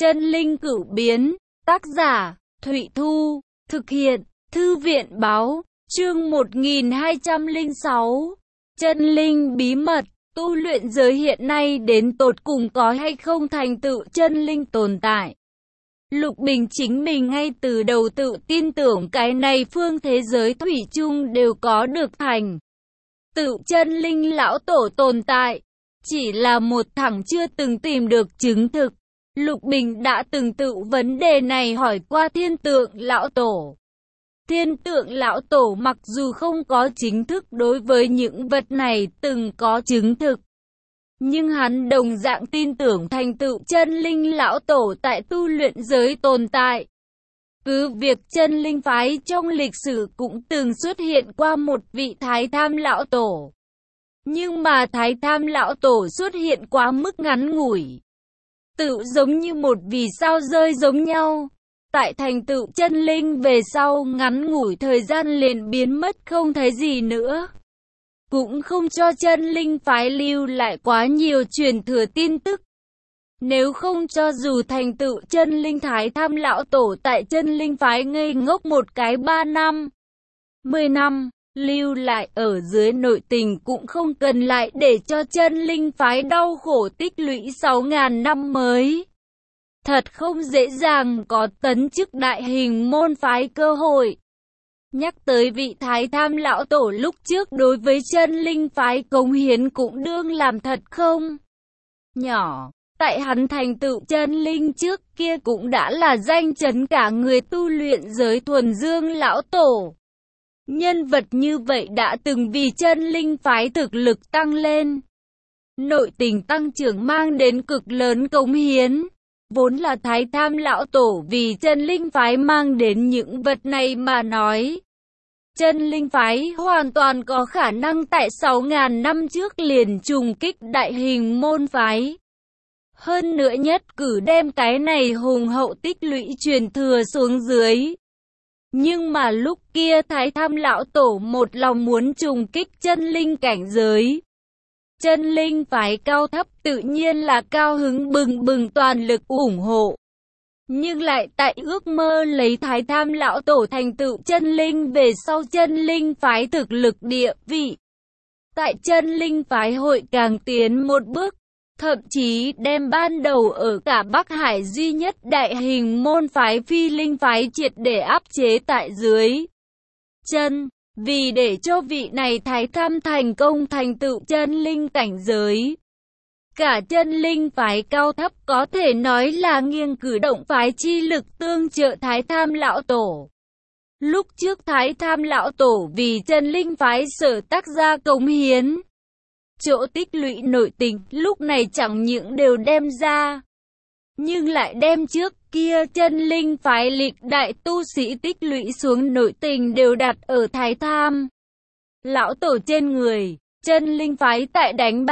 Chân linh cửu biến, tác giả, Thụy Thu, thực hiện, Thư viện báo, chương 1206. Chân linh bí mật, tu luyện giới hiện nay đến tột cùng có hay không thành tựu chân linh tồn tại. Lục Bình chính mình ngay từ đầu tự tin tưởng cái này phương thế giới thủy chung đều có được thành tựu chân linh lão tổ tồn tại. Chỉ là một thằng chưa từng tìm được chứng thực. Lục Bình đã từng tự vấn đề này hỏi qua Thiên Tượng lão tổ. Thiên Tượng lão tổ mặc dù không có chính thức đối với những vật này từng có chứng thực, nhưng hắn đồng dạng tin tưởng thành tựu chân linh lão tổ tại tu luyện giới tồn tại. Cứ việc chân linh phái trong lịch sử cũng từng xuất hiện qua một vị Thái Tham lão tổ, nhưng mà Thái Tham lão tổ xuất hiện quá mức ngắn ngủi, tự giống như một vì sao rơi giống nhau. Tại thành tựu chân linh về sau, ngắn ngủi thời gian liền biến mất không thấy gì nữa, cũng không cho chân linh phái lưu lại quá nhiều truyền thừa tin tức. Nếu không cho dù thành tựu chân linh Thái Tham lão tổ tại chân linh phái ngây ngốc một cái 3 năm, 10 năm, lưu lại ở dưới nội tình cũng không cần lại để cho chân linh phái đau khổ tích lũy 6.000 năm mới. Thật không dễ dàng có tấn chức đại hình môn phái cơ hội. Nhắc tới vị Thái Tham lão tổ lúc trước đối với chân linh phái cống hiến cũng đương làm thật không nhỏ. Tại hắn thành tựu chân linh trước kia cũng đã là danh chấn cả người tu luyện giới thuần dương lão tổ. Nhân vật như vậy đã từng vì chân linh phái thực lực tăng lên, nội tình tăng trưởng mang đến cực lớn cống hiến. Vốn là Thái Tham lão tổ vì chân linh phái mang đến những vật này mà nói. Chân linh phái hoàn toàn có khả năng tại 6.000 năm trước liền trùng kích đại hình môn phái. Hơn nữa nhất cử đem cái này hùng hậu tích lũy truyền thừa xuống dưới. Nhưng mà lúc kia Thái Tham lão tổ một lòng muốn trùng kích chân linh cảnh giới. Chân linh phái cao thấp tự nhiên là cao hứng bừng bừng toàn lực ủng hộ. Nhưng lại tại ước mơ lấy Thái Tham lão tổ thành tựu chân linh về sau chân linh phái thực lực địa vị. Tại chân linh phái hội càng tiến một bước, thậm chí đem ban đầu ở cả Bắc Hải duy nhất đại hình môn phái phi linh phái triệt để áp chế tại dưới chân. Vì để cho vị này Thái Tham thành công thành tựu chân linh cảnh giới, cả chân linh phái cao thấp có thể nói là nghiêng cử động phái chi lực tương trợ Thái Tham lão tổ. Lúc trước Thái Tham lão tổ vì chân linh phái sở tác ra cống hiến, chỗ tích lũy nội tình lúc này chẳng những đều đem ra, nhưng lại đem trước kia chân linh phái lịch đại tu sĩ tích lũy xuống nội tình đều đặt ở Thái Tham lão tổ trên người. Chân linh phái tại đánh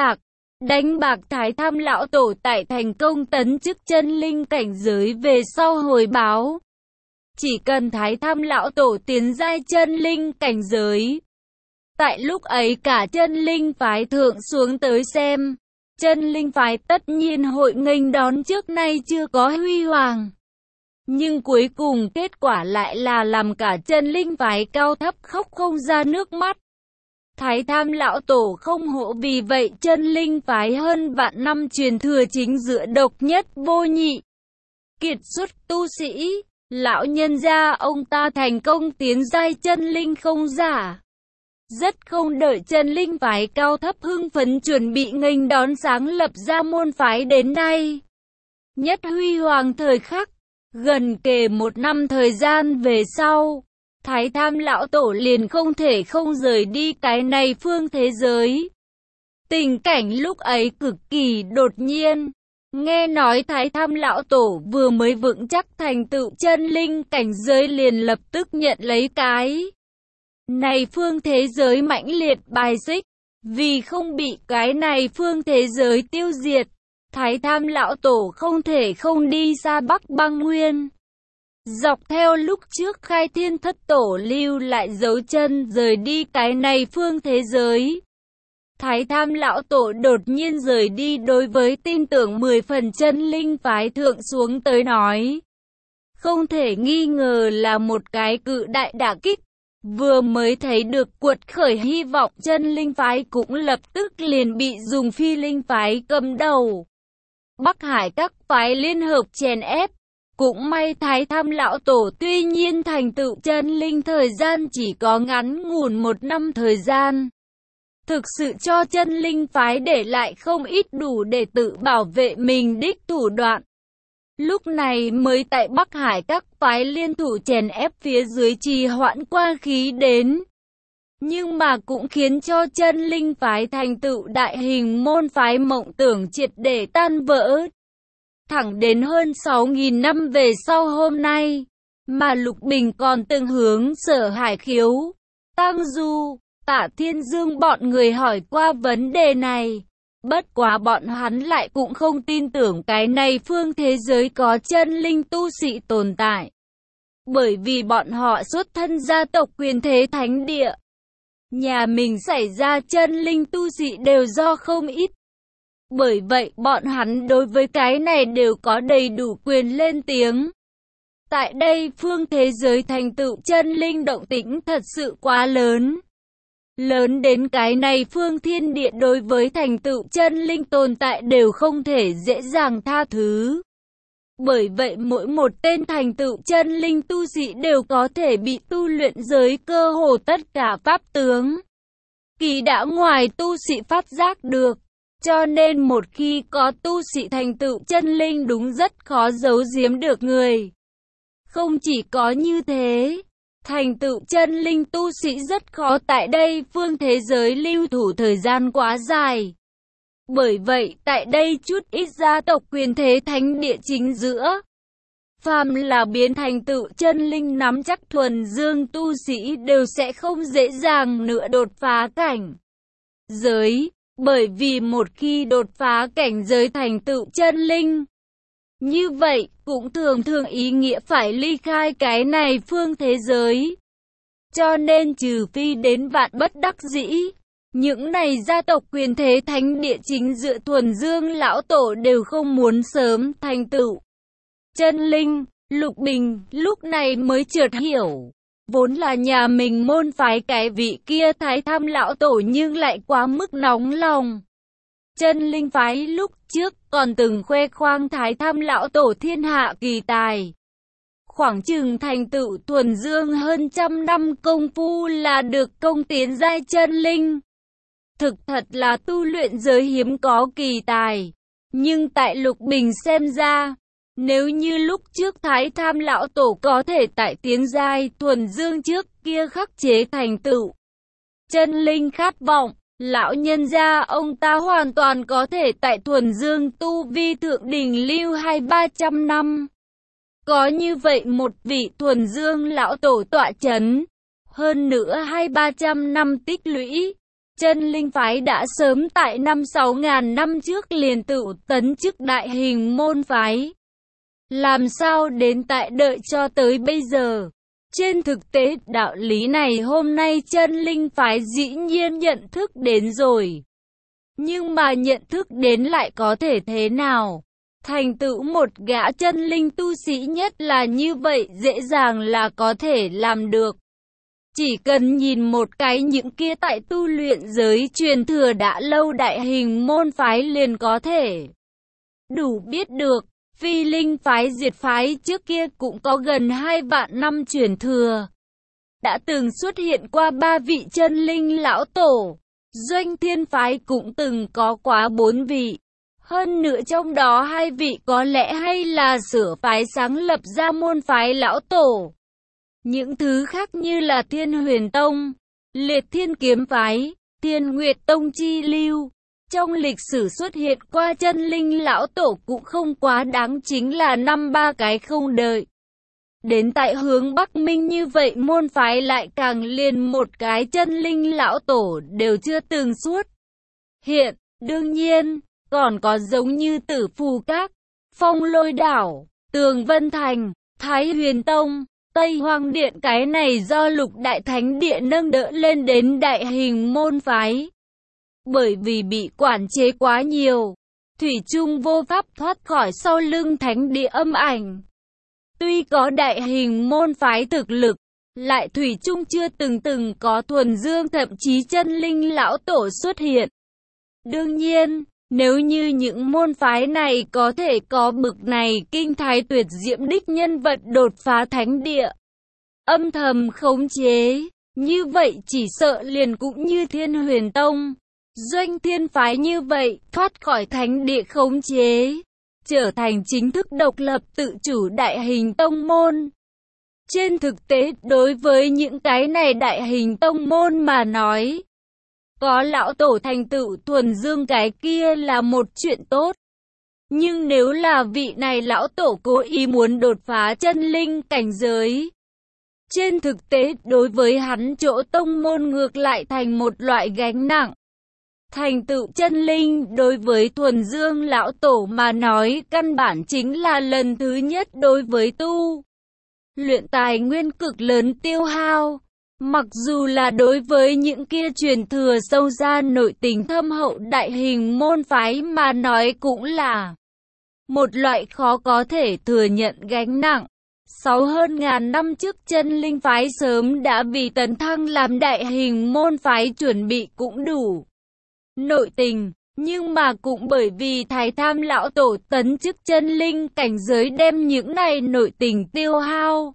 bạc Thái Tham lão tổ tại thành công tấn chức chân linh cảnh giới về sau hồi báo. Chỉ cần Thái Tham lão tổ tiến giai chân linh cảnh giới, tại lúc ấy cả chân linh phái thượng xuống tới xem, chân linh phái tất nhiên hội nghênh đón trước nay chưa có huy hoàng. Nhưng cuối cùng kết quả lại là làm cả chân linh phái cao thấp khóc không ra nước mắt. Thái Tham lão tổ không hộ, vì vậy chân linh phái hơn vạn năm truyền thừa chính giữa độc nhất vô nhị, kiệt xuất tu sĩ, lão nhân gia ông ta thành công tiến giai chân linh không giả. Rất không đợi chân linh phái cao thấp hưng phấn chuẩn bị nghênh đón sáng lập ra môn phái đến nay. Nhất huy hoàng thời khắc, gần kề 1 năm thời gian về sau, Thái Tham lão tổ liền không thể không rời đi cái này phương thế giới. Tình cảnh lúc ấy cực kỳ đột nhiên. Nghe nói Thái Tham lão tổ vừa mới vững chắc thành tựu chân linh cảnh giới liền lập tức nhận lấy cái này phương thế giới mãnh liệt bài xích. Vì không bị cái này phương thế giới tiêu diệt, Thái Tham lão tổ không thể không đi xa Bắc Băng Nguyên. Dọc theo lúc trước Khai Thiên Thất Tổ lưu lại dấu chân rời đi cái này phương thế giới. Thái Tham Lão Tổ đột nhiên rời đi, đối với tin tưởng 10 phần chân linh phái thượng xuống tới nói. Không thể nghi ngờ là một cái cự đại đả kích. Vừa mới thấy được cuột khởi hy vọng, chân linh phái cũng lập tức liền bị dùng phi linh phái cầm đầu. Bắc Hải các phái liên hợp chèn ép. Cũng may Thái Tham Lão Tổ tuy nhiên thành tựu chân linh thời gian chỉ có ngắn ngủn 1 năm thời gian. Thực sự cho chân linh phái để lại không ít đủ để tự bảo vệ mình đích thủ đoạn. Lúc này mới tại Bắc Hải các phái liên thủ chèn ép phía dưới trì hoãn qua khí đến. Nhưng mà cũng khiến cho chân linh phái thành tựu đại hình môn phái mộng tưởng triệt để tan vỡ. Thẳng đến hơn 6.000 năm về sau hôm nay, mà Lục Bình còn từng hướng Sở Hải Khiếu, Tăng Du, Tạ Thiên Dương bọn người hỏi qua vấn đề này. Bất quá bọn hắn lại cũng không tin tưởng cái này phương thế giới có chân linh tu sĩ tồn tại. Bởi vì bọn họ xuất thân gia tộc quyền thế thánh địa. Nhà mình xảy ra chân linh tu sĩ đều do không ít. Bởi vậy bọn hắn đối với cái này đều có đầy đủ quyền lên tiếng. Tại đây phương thế giới thành tựu chân linh động tĩnh thật sự quá lớn. Lớn đến cái này phương thiên địa đối với thành tựu chân linh tồn tại đều không thể dễ dàng tha thứ. Bởi vậy mỗi một tên thành tựu chân linh tu sĩ đều có thể bị tu luyện giới cơ hồ tất cả pháp tướng. Kỳ đã ngoài tu sĩ phát giác được. Cho nên một khi có tu sĩ thành tựu chân linh đúng rất khó giấu giếm được người. Không chỉ có như thế, thành tựu chân linh tu sĩ rất khó tại đây phương thế giới lưu thủ thời gian quá dài. Bởi vậy tại đây chút ít gia tộc quyền thế thánh địa chính giữa, phàm là biến thành tựu chân linh nắm chắc thuần dương tu sĩ đều sẽ không dễ dàng nữa đột phá cảnh giới. Bởi vì một khi đột phá cảnh giới thành tựu chân linh, như vậy cũng thường thường ý nghĩa phải ly khai cái này phương thế giới. Cho nên trừ phi đến vạn bất đắc dĩ, những này gia tộc quyền thế thánh địa chính dựa thuần dương lão tổ đều không muốn sớm thành tựu chân linh. Lục Bình lúc này mới chợt hiểu. Vốn là nhà mình môn phái cái vị kia Thái Tham Lão Tổ nhưng lại quá mức nóng lòng. Chân linh phái lúc trước còn từng khoe khoang Thái Tham Lão Tổ thiên hạ kỳ tài. Khoảng chừng thành tựu thuần dương hơn 100 năm công phu là được công tiến giai chân linh. Thực thật là tu luyện giới hiếm có kỳ tài. Nhưng tại Lục Bình xem ra, nếu như lúc trước Thái Tham Lão Tổ có thể tại tiến giai thuần dương trước kia khắc chế thành tựu chân linh khát vọng, lão nhân gia ông ta hoàn toàn có thể tại thuần dương tu vi thượng đỉnh lưu 200-300 năm. Có như vậy một vị thuần dương lão tổ tọa chấn, hơn nữa 200-300 năm tích lũy, chân linh phái đã sớm tại 5-6 ngàn năm trước liền tự tấn chức đại hình môn phái. Làm sao đến tại đợi cho tới bây giờ? Trên thực tế đạo lý này hôm nay chân linh phái dĩ nhiên nhận thức đến rồi. Nhưng mà nhận thức đến lại có thể thế nào? Thành tựu một gã chân linh tu sĩ nhất là như vậy dễ dàng là có thể làm được. Chỉ cần nhìn một cái những kia tại tu luyện giới truyền thừa đã lâu đại hình môn phái liền có thể đủ biết được. Phi linh phái diệt phái trước kia cũng có gần 2 vạn năm truyền thừa. Đã từng xuất hiện qua 3 vị chân linh lão tổ. Doanh thiên phái cũng từng có quá 4 vị. Hơn nữa trong đó 2 vị có lẽ hay là sửa phái sáng lập ra môn phái lão tổ. Những thứ khác như là Thiên Huyền Tông, Liệt Thiên Kiếm phái, Thiên Nguyệt Tông chi lưu. Trong lịch sử xuất hiện qua chân linh lão tổ cũng không quá đáng, chính là 5-3 cái không đợi. Đến tại hướng Bắc Minh như vậy môn phái lại càng liền một cái chân linh lão tổ đều chưa từng xuất hiện. Đương nhiên, còn có giống như Tử Phù Các, Phong Lôi Đảo, Tường Vân Thành, Thái Huyền Tông, Tây Hoang Điện, cái này do Lục Đại Thánh Địa nâng đỡ lên đến đại hình môn phái. bởi vì bị quản chế quá nhiều, thủy chung vô pháp thoát khỏi sau lưng thánh địa âm ảnh. Tuy có đại hình môn phái thực lực, lại thủy chung chưa từng có thuần dương thậm chí chân linh lão tổ xuất hiện. Đương nhiên, nếu như những môn phái này có thể có bực này kinh thái tuyệt diễm đích nhân vật đột phá thánh địa, âm thầm khống chế, như vậy chỉ sợ liền cũng như Thiên Huyền Tông, Doanh Thiên phái như vậy, thoát khỏi thánh địa khống chế, trở thành chính thức độc lập tự chủ đại hình tông môn. Trên thực tế, đối với những cái này đại hình tông môn mà nói, có lão tổ thành tựu thuần dương cái kia là một chuyện tốt. Nhưng nếu là vị này lão tổ cố ý muốn đột phá chân linh cảnh giới, trên thực tế đối với hắn chỗ tông môn ngược lại thành một loại gánh nặng. Thành tựu chân linh đối với thuần dương lão tổ mà nói căn bản chính là lần thứ nhất đối với tu luyện tài nguyên cực lớn tiêu hao. Mặc dù là đối với những kia truyền thừa sâu ra nội tình thâm hậu đại hình môn phái mà nói cũng là một loại khó có thể thừa nhận gánh nặng. Hơn ngàn năm trước chân linh phái sớm đã vì tấn thăng làm đại hình môn phái chuẩn bị cũng đủ nội tình, nhưng mà cũng bởi vì Thái Tham lão tổ tấn chức chân linh cảnh giới đem những này nội tình tiêu hao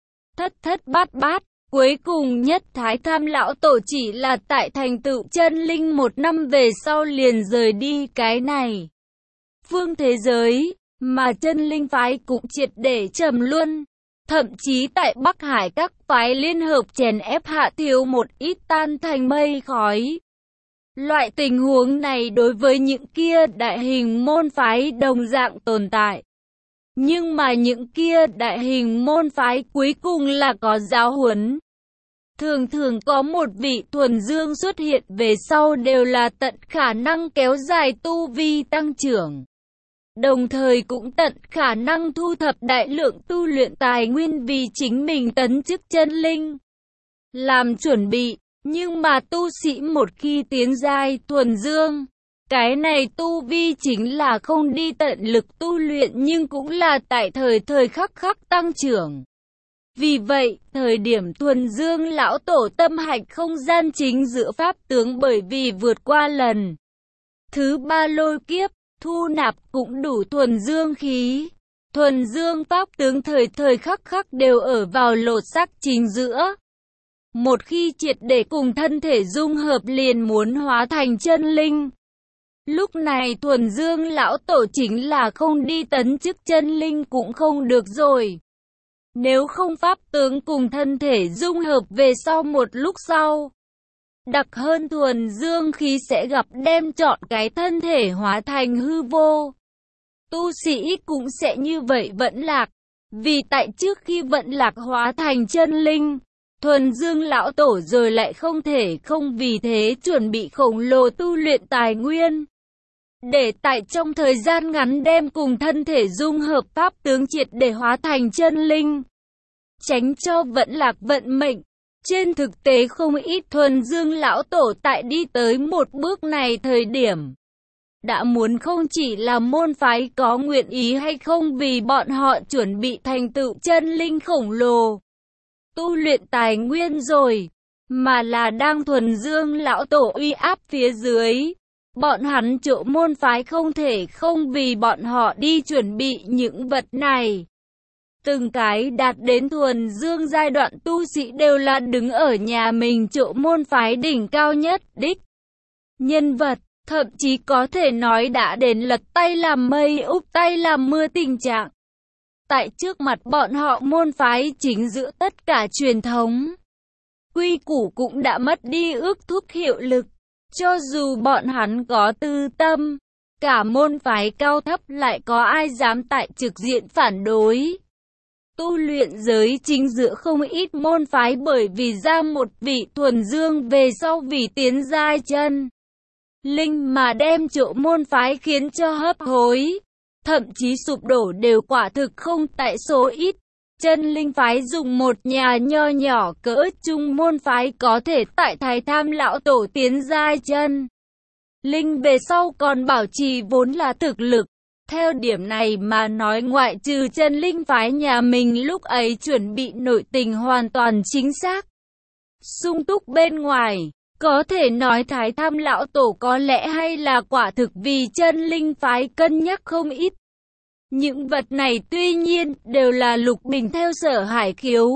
thất bát, cuối cùng nhất Thái Tham lão tổ chỉ là tại thành tựu chân linh 1 năm về sau liền rời đi cái này phương thế giới, mà chân linh phái cũng triệt để trầm luân. Thậm chí tại Bắc Hải các phái liên hợp chèn ép hạ thiếu một ít tan thành mây khói. Loại tình huống này đối với những kia đại hình môn phái đồng dạng tồn tại. Nhưng mà những kia đại hình môn phái cuối cùng là có giáo huấn. Thường có một vị thuần dương xuất hiện về sau đều là tận khả năng kéo dài tu vi tăng trưởng. Đồng thời cũng tận khả năng thu thập đại lượng tu luyện tài nguyên vì chính mình tấn chức chân linh làm chuẩn bị. Nhưng mà tu sĩ một khi tiến giai thuần dương, cái này tu vi chính là không đi tận lực tu luyện nhưng cũng là tại thời khắc tăng trưởng. Vì vậy, thời điểm thuần dương lão tổ tâm hạch không gian chính giữa pháp tướng bởi vì vượt qua lần thứ 3 lôi kiếp, thu nạp cũng đủ thuần dương khí. Thuần dương pháp tướng thời khắc đều ở vào lột xác chính giữa. Một khi triệt để cùng thân thể dung hợp liền muốn hóa thành chân linh. Lúc này thuần dương lão tổ chính là không đi tấn chức chân linh cũng không được rồi. Nếu không pháp tướng cùng thân thể dung hợp về sau một lúc sau, đặc hơn thuần dương khí sẽ gặp đem trọn cái thân thể hóa thành hư vô. Tu sĩ cũng sẽ như vậy vẫn lạc, vì tại trước khi vận lạc hóa thành chân linh, thuần dương lão tổ rồi lại không thể không vì thế chuẩn bị khổng lồ tu luyện tài nguyên. Để tại trong thời gian ngắn đem cùng thân thể dung hợp pháp tướng triệt để hóa thành chân linh. Tránh cho vận lạc vận mệnh. Trên thực tế không ít thuần dương lão tổ tại đi tới một bước này thời điểm. Đã muốn không chỉ là môn phái có nguyện ý hay không vì bọn họ chuẩn bị thành tựu chân linh khổng lồ. Tu luyện tài nguyên rồi, mà là đang thuần dương lão tổ uy áp phía dưới. Bọn hắn chỗ môn phái không thể không vì bọn họ đi chuẩn bị những vật này. Từng cái đạt đến thuần dương giai đoạn tu sĩ đều là đứng ở nhà mình chỗ môn phái đỉnh cao nhất đích. Nhân vật, thậm chí có thể nói đã đến lật tay làm mây úp tay làm mưa tình trạng. Tại trước mặt bọn họ môn phái chính giữa tất cả truyền thống. Quy củ cũng đã mất đi ước thúc hiệu lực. Cho dù bọn hắn có tư tâm, cả môn phái cao thấp lại có ai dám tại trực diện phản đối. Tu luyện giới chính giữa không ít môn phái bởi vì ra một vị thuần dương về sau vì tiến giai chân linh mà đem chỗ môn phái khiến cho hấp hối, thậm chí sụp đổ đều quả thực không tại số ít. Chân linh phái dùng một nhà nho nhỏ cỡ trung môn phái có thể tại Thái Tham lão tổ tiến giai chân linh về sau còn bảo trì vốn là thực lực. Theo điểm này mà nói, ngoại trừ chân linh phái nhà mình lúc ấy chuẩn bị nội tình hoàn toàn chính xác, sung túc bên ngoài, có thể nói Thái Tham lão tổ có lẽ hay là quả thực vì chân linh phái cân nhắc không ít. Những vật này tuy nhiên đều là Lục Bình theo Sở Hải Khiếu,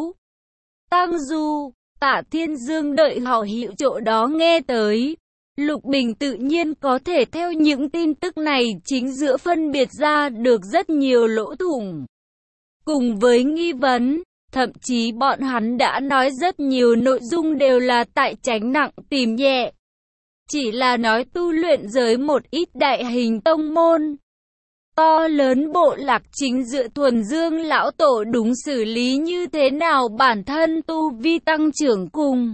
Tăng Du, Tạ Thiên Dương đợi họ hiệu chỗ đó nghe tới. Lục Bình tự nhiên có thể theo những tin tức này chính giữa phân biệt ra được rất nhiều lỗ thủng. Cùng với nghi vấn, thậm chí bọn hắn đã nói rất nhiều nội dung đều là tại tránh nặng tìm nhẹ. Chỉ là nói tu luyện giới một ít đại hình tông môn, to lớn bộ lạc chính dựa thuần dương lão tổ đúng xử lý như thế nào bản thân tu vi tăng trưởng cùng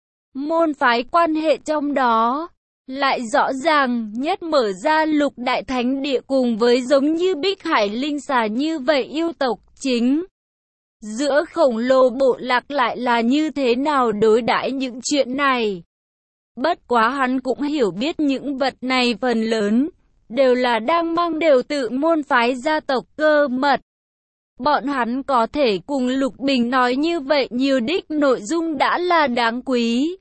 môn phái quan hệ trong đó. Lại rõ ràng nhất mở ra lục đại thánh địa cùng với giống như Bích Hải Linh Xà như vậy yêu tộc chính. Giữa khổng lồ bộ lạc lại là như thế nào đối đãi những chuyện này. Bất quá hắn cũng hiểu biết những vật này phần lớn đều là đang mang đều tự môn phái gia tộc cơ mật. Bọn hắn có thể cùng Lục Bình nói như vậy nhiều đích nội dung đã là đáng quý.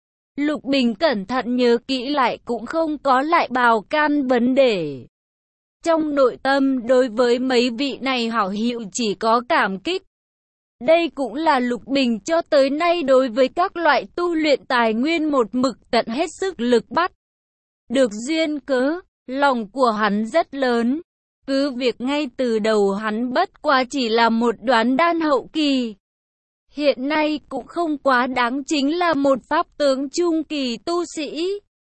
Lục Bình cẩn thận nhớ kỹ lại cũng không có lại bào can vấn đề. Trong nội tâm đối với mấy vị này hảo hữu chỉ có cảm kích. Đây cũng là Lục Bình cho tới nay đối với các loại tu luyện tài nguyên một mực tận hết sức lực bắt. Được duyên cớ, lòng của hắn rất lớn. Cứ việc ngay từ đầu hắn bất quá chỉ là một đoán đan hậu kỳ. Hiện nay cũng không quá đáng chính là một pháp tướng trung kỳ tu sĩ.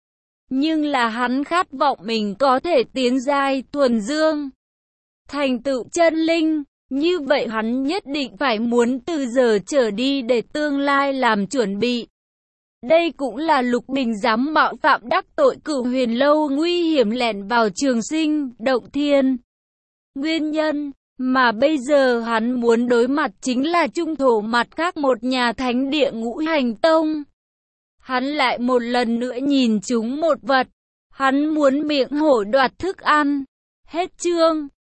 Nhưng là hắn khát vọng mình có thể tiến giai thuần dương, thành tựu chân linh. Như vậy hắn nhất định phải muốn từ giờ trở đi để tương lai làm chuẩn bị. Đây cũng là Lục Bình dám mạo phạm đắc tội Cửu Huyền Lâu nguy hiểm lẻn vào Trường Sinh, Động Thiên. Nguyên nhân mà bây giờ hắn muốn đối mặt chính là trung thổ mặt khác một nhà thánh địa Ngũ Hành Tông. Hắn lại một lần nữa nhìn chúng một vật. Hắn muốn miệng hổ đoạt thức ăn. Hết chương.